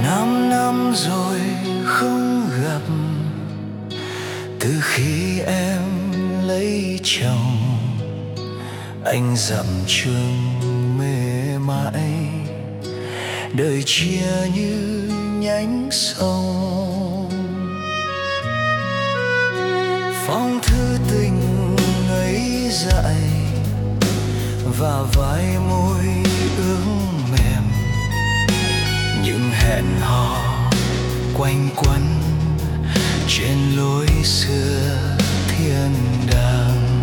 5 năm rồi không gặp, từ khi em lấy chồng. Anh dặm trường mê mãi, đời chia như nhánh sông. Phong thư tình ngây dại và vai môi ướt mềm, những hẹn hò quanh quẩn trên lối xưa thiên đàng.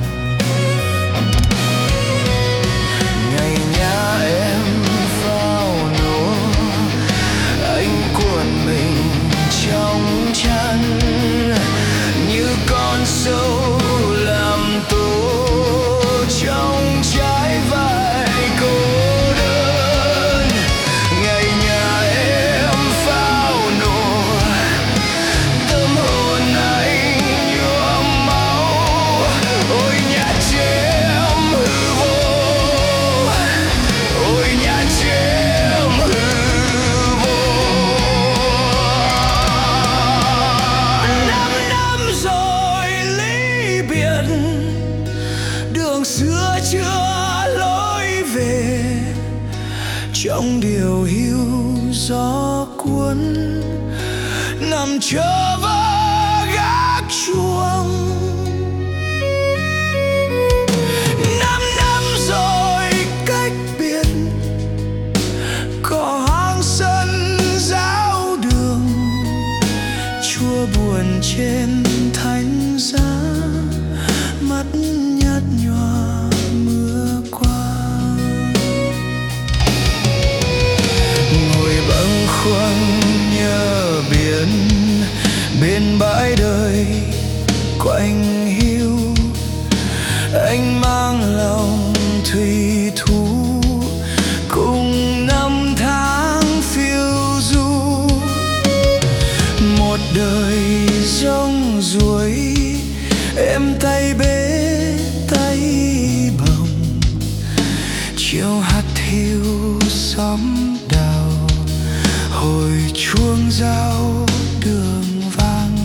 Ngày nhà em vào nổ, anh cuộn mình trong chăn như con sâu làm tổ trong trái vai cô đơn. Ngày nhà em pháo nổ, tâm hồn anh nhuộm máu. Ôi nhà chém hư vô, ôi nhà chém hư vô. 5 năm rồi ly biệt, đường xưa chưa lối về. Trong điều hiu gió cuốn, nằm chờ vỡ gác chuông. 5 năm rồi cách biệt, cỏ hoang sân giáo đường, chua buồn trên thánh giá, mắt nhạt nhòa mưa qua. Ngồi bâng khuâng nhớ biển, bên bãi đời quanh hiu. Anh mang lòng thủy thú cùng năm tháng phiêu du. Một đời rong ruổi, em tay bế tay bồng. Chiều hạt hiu xóm đào, hồi chuông rao đường vang.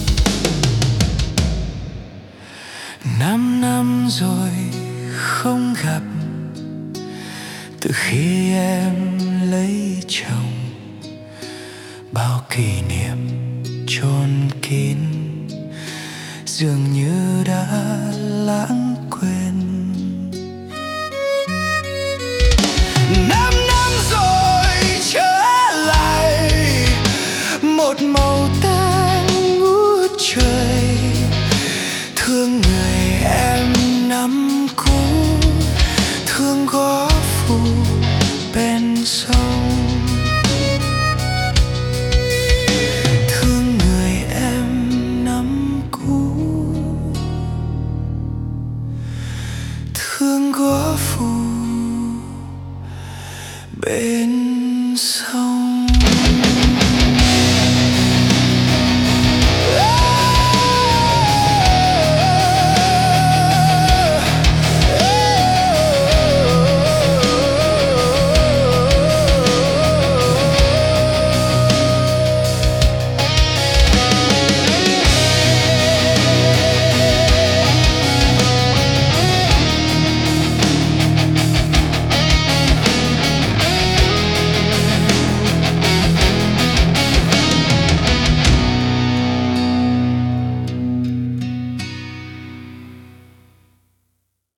5 năm rồi không gặp, từ khi em lấy chồng. Bao kỷ niệm chôn kín, dường như đã lãng quên. 5 năm rồi trở lại, một màu tang ngút trời. Thương người em năm cũ, thương góa phù bên sông. Thương người em năm cũ, thương góa phù bên sông.